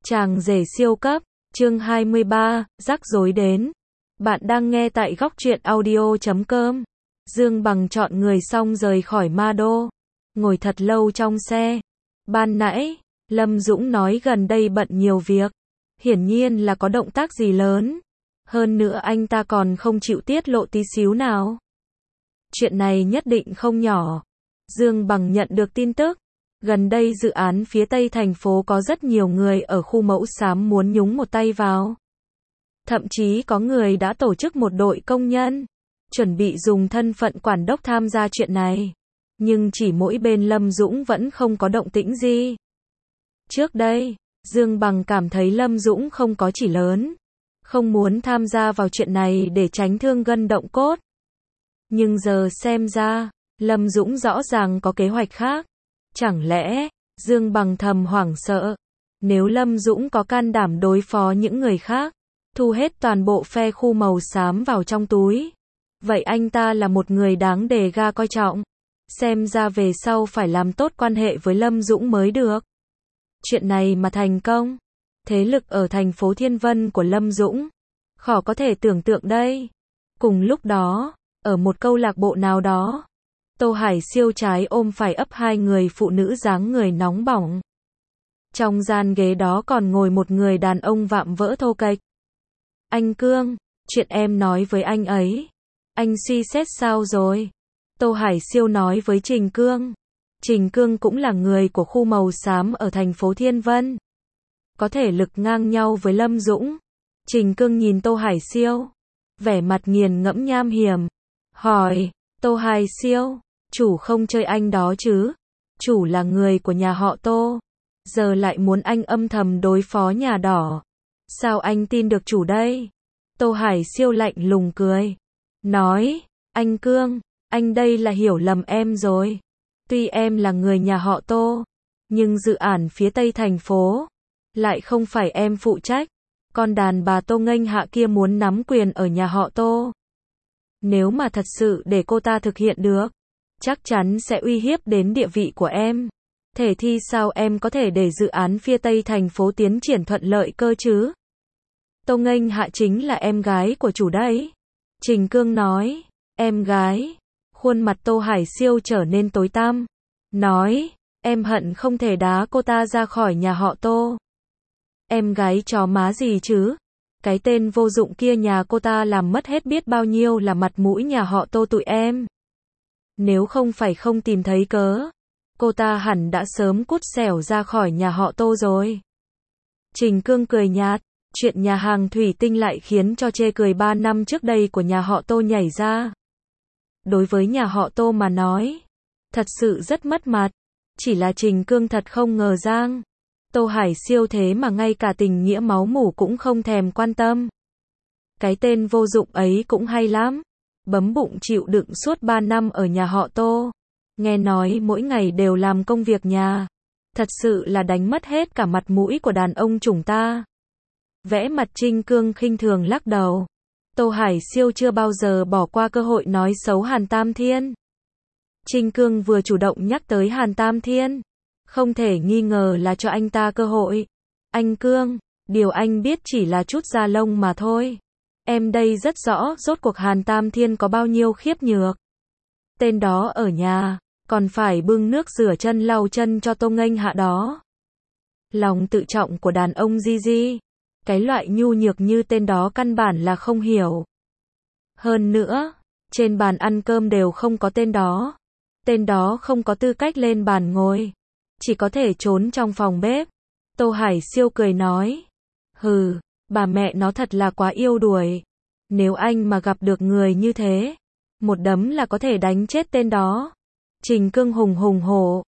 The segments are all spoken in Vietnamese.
Chàng rể siêu cấp, chương 23, rắc rối đến. Bạn đang nghe tại góc truyện audio.com. Dương Bằng chọn người xong rời khỏi Ma Đô. Ngồi thật lâu trong xe. Ban nãy, Lâm Dũng nói gần đây bận nhiều việc. Hiển nhiên là có động tác gì lớn. Hơn nữa anh ta còn không chịu tiết lộ tí xíu nào. Chuyện này nhất định không nhỏ. Dương Bằng nhận được tin tức. Gần đây dự án phía tây thành phố có rất nhiều người ở khu mẫu xám muốn nhúng một tay vào. Thậm chí có người đã tổ chức một đội công nhân, chuẩn bị dùng thân phận quản đốc tham gia chuyện này. Nhưng chỉ mỗi bên Lâm Dũng vẫn không có động tĩnh gì. Trước đây, Dương Bằng cảm thấy Lâm Dũng không có chỉ lớn, không muốn tham gia vào chuyện này để tránh thương gân động cốt. Nhưng giờ xem ra, Lâm Dũng rõ ràng có kế hoạch khác. Chẳng lẽ, Dương Bằng thầm hoảng sợ, nếu Lâm Dũng có can đảm đối phó những người khác, thu hết toàn bộ phe khu màu xám vào trong túi, vậy anh ta là một người đáng đề ga coi trọng. Xem ra về sau phải làm tốt quan hệ với Lâm Dũng mới được. Chuyện này mà thành công, thế lực ở thành phố Thiên Vân của Lâm Dũng, khó có thể tưởng tượng đây. Cùng lúc đó, ở một câu lạc bộ nào đó, Tô Hải Siêu trái ôm phải ấp hai người phụ nữ dáng người nóng bỏng. Trong gian ghế đó còn ngồi một người đàn ông vạm vỡ thô kệch. Anh Cương, chuyện em nói với anh ấy, anh suy xét sao rồi? Tô Hải Siêu nói với Trình Cương. Trình Cương cũng là người của khu màu xám ở thành phố Thiên Vân. Có thể lực ngang nhau với Lâm Dũng. Trình Cương nhìn Tô Hải Siêu, vẻ mặt nghiền ngẫm nham hiểm. Hỏi, Tô Hải Siêu, chủ không chơi anh đó chứ? Chủ là người của nhà họ Tô, giờ lại muốn anh âm thầm đối phó nhà đỏ. Sao anh tin được chủ đây? Tô Hải Siêu lạnh lùng cười. Nói, anh Cương, anh đây là hiểu lầm em rồi. Tuy em là người nhà họ Tô, nhưng dự án phía tây thành phố lại không phải em phụ trách. Con đàn bà Tô Nghênh Hạ kia muốn nắm quyền ở nhà họ Tô. Nếu mà thật sự để cô ta thực hiện được, chắc chắn sẽ uy hiếp đến địa vị của em. Thế thì sao em có thể để dự án phía tây thành phố tiến triển thuận lợi cơ chứ? Tô Nghênh Hạ chính là em gái của chủ đấy. Trình Cương nói, em gái. Khuôn mặt Tô Hải Siêu trở nên tối tăm. Nói, em hận không thể đá cô ta ra khỏi nhà họ Tô. Em gái chó má gì chứ? Cái tên vô dụng kia nhà cô ta làm mất hết biết bao nhiêu là mặt mũi nhà họ Tô tụi em. Nếu không phải không tìm thấy cớ, cô ta hẳn đã sớm cút xẻo ra khỏi nhà họ Tô rồi. Trình Cương cười nhạt, chuyện nhà hàng thủy tinh lại khiến cho chê cười 3 năm trước đây của nhà họ Tô nhảy ra. Đối với nhà họ Tô mà nói, thật sự rất mất mặt. Chỉ là Trình Cương thật không ngờ rằng Tô Hải Siêu thế mà ngay cả tình nghĩa máu mủ cũng không thèm quan tâm. Cái tên vô dụng ấy cũng hay lắm. Bấm bụng chịu đựng suốt 3 năm ở nhà họ Tô. Nghe nói mỗi ngày đều làm công việc nhà. Thật sự là đánh mất hết cả mặt mũi của đàn ông chúng ta. Vẽ mặt Trình Cương khinh thường lắc đầu. Tô Hải Siêu chưa bao giờ bỏ qua cơ hội nói xấu Hàn Tam Thiên. Trình Cương vừa chủ động nhắc tới Hàn Tam Thiên, không thể nghi ngờ là cho anh ta cơ hội. Anh Cương, điều anh biết chỉ là chút da lông mà thôi. Em đây rất rõ rốt cuộc Hàn Tam Thiên có bao nhiêu khiếp nhược. Tên đó ở nhà, còn phải bưng nước rửa chân lau chân cho Tô Nghênh Hạ đó. Lòng tự trọng của đàn ông Gigi, cái loại nhu nhược như tên đó căn bản là không hiểu. Hơn nữa, trên bàn ăn cơm đều không có tên đó. Tên đó không có tư cách lên bàn ngồi, chỉ có thể trốn trong phòng bếp. Tô Hải Siêu cười nói, hừ, bà mẹ nó thật là quá yêu đuổi. Nếu anh mà gặp được người như thế, một đấm là có thể đánh chết tên đó. Trình Cương hùng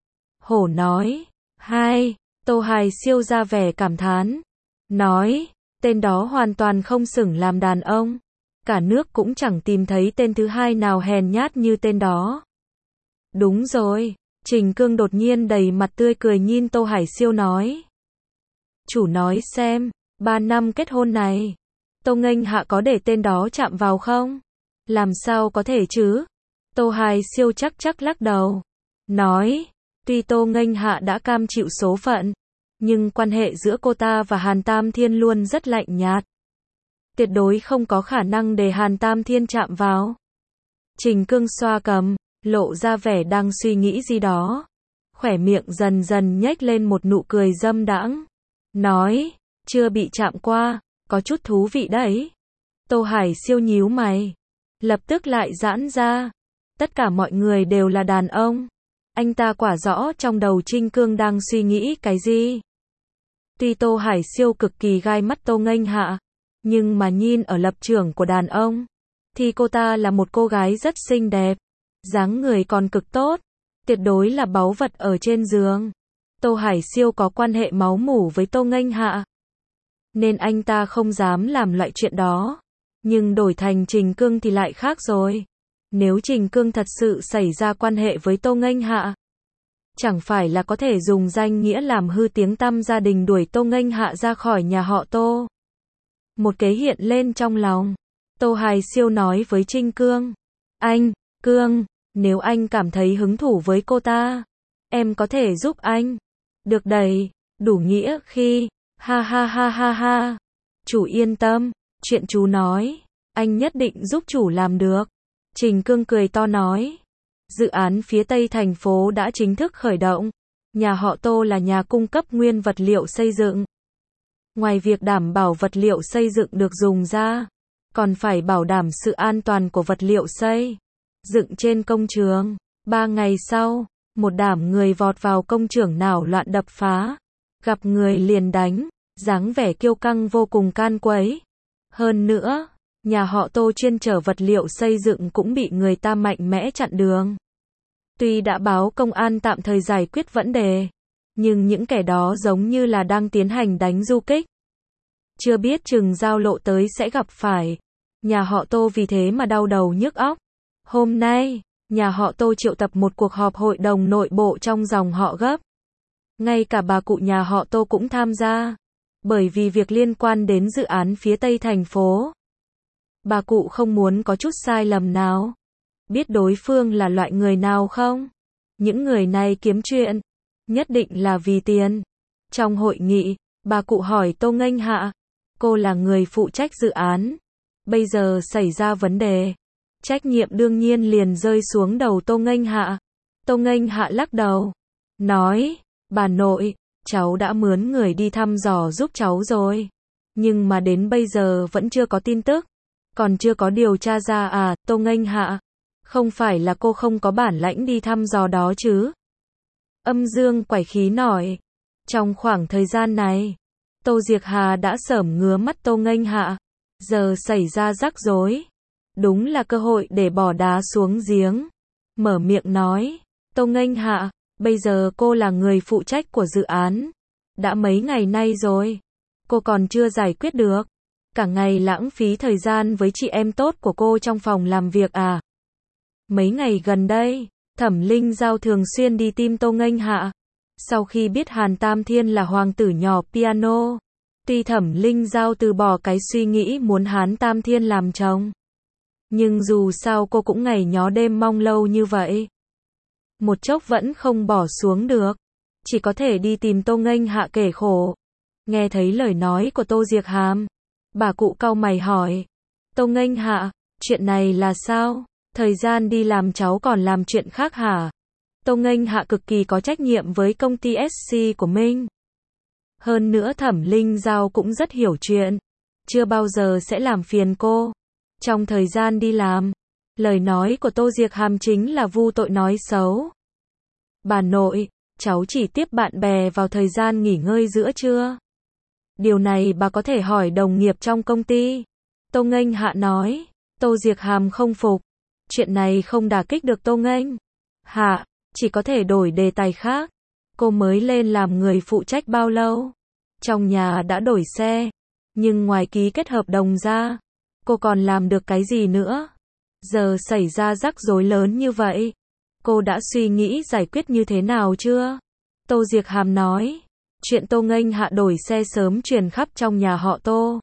hổ nói, hai. Tô Hải Siêu ra vẻ cảm thán, nói, tên đó hoàn toàn không xứng làm đàn ông. Cả nước cũng chẳng tìm thấy tên thứ hai nào hèn nhát như tên đó. Đúng rồi. Trình Cương đột nhiên đầy mặt tươi cười nhìn Tô Hải Siêu nói. Chủ nói xem, 3 năm kết hôn này, Tô Nghênh Hạ có để tên đó chạm vào không? Làm sao có thể chứ? Tô Hải Siêu chắc lắc đầu. Nói, tuy Tô Nghênh Hạ đã cam chịu số phận, Nhưng quan hệ giữa cô ta và Hàn Tam Thiên luôn rất lạnh nhạt. Tuyệt đối không có khả năng để Hàn Tam Thiên chạm vào. Trình Cương xoa cầm, lộ ra vẻ đang suy nghĩ gì đó. Khỏe miệng dần dần nhếch lên một nụ cười dâm đãng. Nói, chưa bị chạm qua, có chút thú vị đấy. Tô Hải Siêu nhíu mày. Lập tức lại giãn ra. Tất cả mọi người đều là đàn ông. Anh ta quả rõ trong đầu Trình Cương đang suy nghĩ cái gì. Tuy Tô Hải Siêu cực kỳ gai mắt Tô Nghênh Hạ, nhưng mà nhìn ở lập trường của đàn ông, thì cô ta là một cô gái rất xinh đẹp, dáng người còn cực tốt, tuyệt đối là báu vật ở trên giường. Tô Hải Siêu có quan hệ máu mủ với Tô Nghênh Hạ, nên anh ta không dám làm loại chuyện đó. Nhưng đổi thành Trình Cương thì lại khác rồi. Nếu Trình Cương thật sự xảy ra quan hệ với Tô Nghênh Hạ, chẳng phải là có thể dùng danh nghĩa làm hư tiếng tăm gia đình, đuổi Tô Nghênh Hạ ra khỏi nhà họ Tô. Một kế hiện lên trong lòng. Tô Hải Siêu nói với Trình Cương. Anh, Cương, nếu anh cảm thấy hứng thú với cô ta, em có thể giúp anh. Được đầy, đủ nghĩa khi, ha ha ha ha ha. Chủ yên tâm, chuyện chú nói, anh nhất định giúp chủ làm được. Trình Cương cười to nói. Dự án phía Tây thành phố đã chính thức khởi động. Nhà họ Tô là nhà cung cấp nguyên vật liệu xây dựng. Ngoài việc đảm bảo vật liệu xây dựng được dùng ra, còn phải bảo đảm sự an toàn của vật liệu xây dựng trên công trường. 3 ngày sau, một đám người vọt vào công trường náo loạn đập phá. Gặp người liền đánh, dáng vẻ kiêu căng vô cùng can quấy. Hơn nữa, nhà họ Tô chuyên chở vật liệu xây dựng cũng bị người ta mạnh mẽ chặn đường. Tuy đã báo công an tạm thời giải quyết vấn đề, nhưng những kẻ đó giống như là đang tiến hành đánh du kích. Chưa biết chừng giao lộ tới sẽ gặp phải. Nhà họ Tô vì thế mà đau đầu nhức óc. Hôm nay, nhà họ Tô triệu tập một cuộc họp hội đồng nội bộ trong dòng họ gấp. Ngay cả bà cụ nhà họ Tô cũng tham gia. Bởi vì việc liên quan đến dự án phía Tây thành phố. Bà cụ không muốn có chút sai lầm nào. Biết đối phương là loại người nào không? Những người này kiếm chuyện, nhất định là vì tiền. Trong hội nghị, bà cụ hỏi Tô Nghênh Hạ, cô là người phụ trách dự án. Bây giờ xảy ra vấn đề, trách nhiệm đương nhiên liền rơi xuống đầu Tô Nghênh Hạ. Tô Nghênh Hạ lắc đầu, nói, bà nội, cháu đã mướn người đi thăm dò giúp cháu rồi. Nhưng mà đến bây giờ vẫn chưa có tin tức. Còn chưa có điều tra ra à, Tô Nghênh Hạ. Không phải là cô không có bản lãnh đi thăm dò đó chứ? Âm Dương quải khí nói. Trong khoảng thời gian này, Tô Diệc Hà đã sởm ngứa mắt Tô Nghênh Hạ. Giờ xảy ra rắc rối. Đúng là cơ hội để bỏ đá xuống giếng. Mở miệng nói. Tô Nghênh Hạ, bây giờ cô là người phụ trách của dự án. Đã mấy ngày nay rồi. Cô còn chưa giải quyết được. Cả ngày lãng phí thời gian với chị em tốt của cô trong phòng làm việc à? Mấy ngày gần đây, Thẩm Linh Giao thường xuyên đi tìm Tô Nghênh Hạ. Sau khi biết Hàn Tam Thiên là hoàng tử nhỏ piano, tuy Thẩm Linh Giao từ bỏ cái suy nghĩ muốn Hàn Tam Thiên làm chồng, nhưng dù sao cô cũng ngày nhó đêm mong lâu như vậy. Một chốc vẫn không bỏ xuống được, chỉ có thể đi tìm Tô Nghênh Hạ kể khổ. Nghe thấy lời nói của Tô Diệc Hàm, bà cụ cau mày hỏi, Tô Nghênh Hạ, chuyện này là sao? Thời gian đi làm cháu còn làm chuyện khác hả? Tô Nghênh Hạ cực kỳ có trách nhiệm với công ty SC của mình. Hơn nữa Thẩm Linh Giao cũng rất hiểu chuyện. Chưa bao giờ sẽ làm phiền cô. Trong thời gian đi làm, lời nói của Tô Diệc Hàm chính là vu tội nói xấu. Bà nội, cháu chỉ tiếp bạn bè vào thời gian nghỉ ngơi giữa trưa. Điều này bà có thể hỏi đồng nghiệp trong công ty. Tô Nghênh Hạ nói. Tô Diệc Hàm không phục. Chuyện này không đả kích được Tô Nghênh Hạ, chỉ có thể đổi đề tài khác. Cô mới lên làm người phụ trách bao lâu? Trong nhà đã đổi xe, nhưng ngoài ký kết hợp đồng ra, cô còn làm được cái gì nữa? Giờ xảy ra rắc rối lớn như vậy, cô đã suy nghĩ giải quyết như thế nào chưa? Tô Diệc Hàm nói. Chuyện Tô Nghênh Hạ đổi xe sớm truyền khắp trong nhà họ Tô.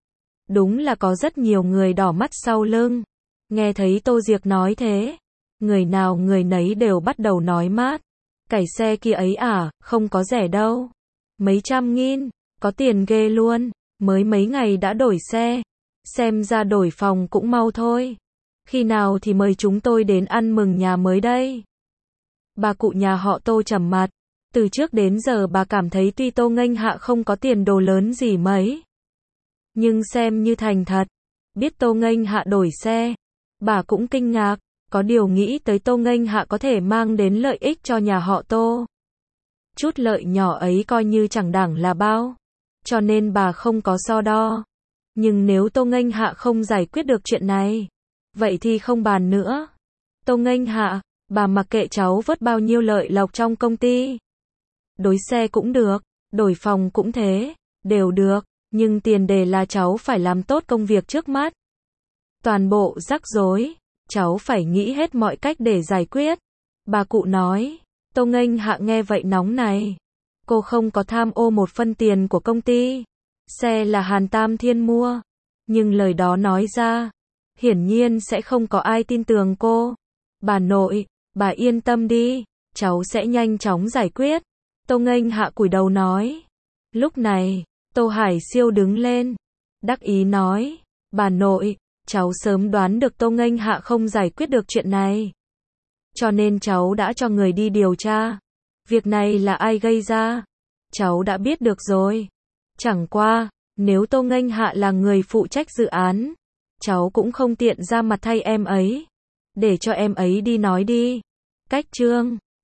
Đúng là có rất nhiều người đỏ mắt sau lưng. Nghe thấy Tô Diệc nói thế, người nào người nấy đều bắt đầu nói mát. Cải xe kia ấy à, không có rẻ đâu. mấy trăm nghìn, có tiền ghê luôn, mới mấy ngày đã đổi xe. Xem ra đổi phòng cũng mau thôi. Khi nào thì mời chúng tôi đến ăn mừng nhà mới đây? Bà cụ nhà họ Tô trầm mặt. Từ trước đến giờ bà cảm thấy tuy Tô Nghênh Hạ không có tiền đồ lớn gì mấy, nhưng xem như thành thật. Biết Tô Nghênh Hạ đổi xe, bà cũng kinh ngạc, có điều nghĩ tới Tô Nghênh Hạ có thể mang đến lợi ích cho nhà họ Tô. Chút lợi nhỏ ấy coi như chẳng đáng là bao, cho nên bà không có so đo. Nhưng nếu Tô Nghênh Hạ không giải quyết được chuyện này, vậy thì không bàn nữa. Tô Nghênh Hạ, bà mặc kệ cháu vớt bao nhiêu lợi lộc trong công ty. Đổi xe cũng được, đổi phòng cũng thế, đều được, nhưng tiền đề là cháu phải làm tốt công việc trước mắt. Toàn bộ rắc rối, cháu phải nghĩ hết mọi cách để giải quyết. Bà cụ nói. Tô Nghênh Hạ nghe vậy nóng này. Cô không có tham ô một phân tiền của công ty. Xe là Hàn Tam Thiên mua. Nhưng lời đó nói ra, hiển nhiên sẽ không có ai tin tưởng cô. Bà nội, bà yên tâm đi, cháu sẽ nhanh chóng giải quyết. Tô Nghênh Hạ cúi đầu nói. Lúc này, Tô Hải Siêu đứng lên, đắc ý nói, bà nội, cháu sớm đoán được Tô Nghênh Hạ không giải quyết được chuyện này. Cho nên cháu đã cho người đi điều tra. Việc này là ai gây ra? Cháu đã biết được rồi. Chẳng qua, nếu Tô Nghênh Hạ là người phụ trách dự án, cháu cũng không tiện ra mặt thay em ấy. Để cho em ấy đi nói đi. Cách chương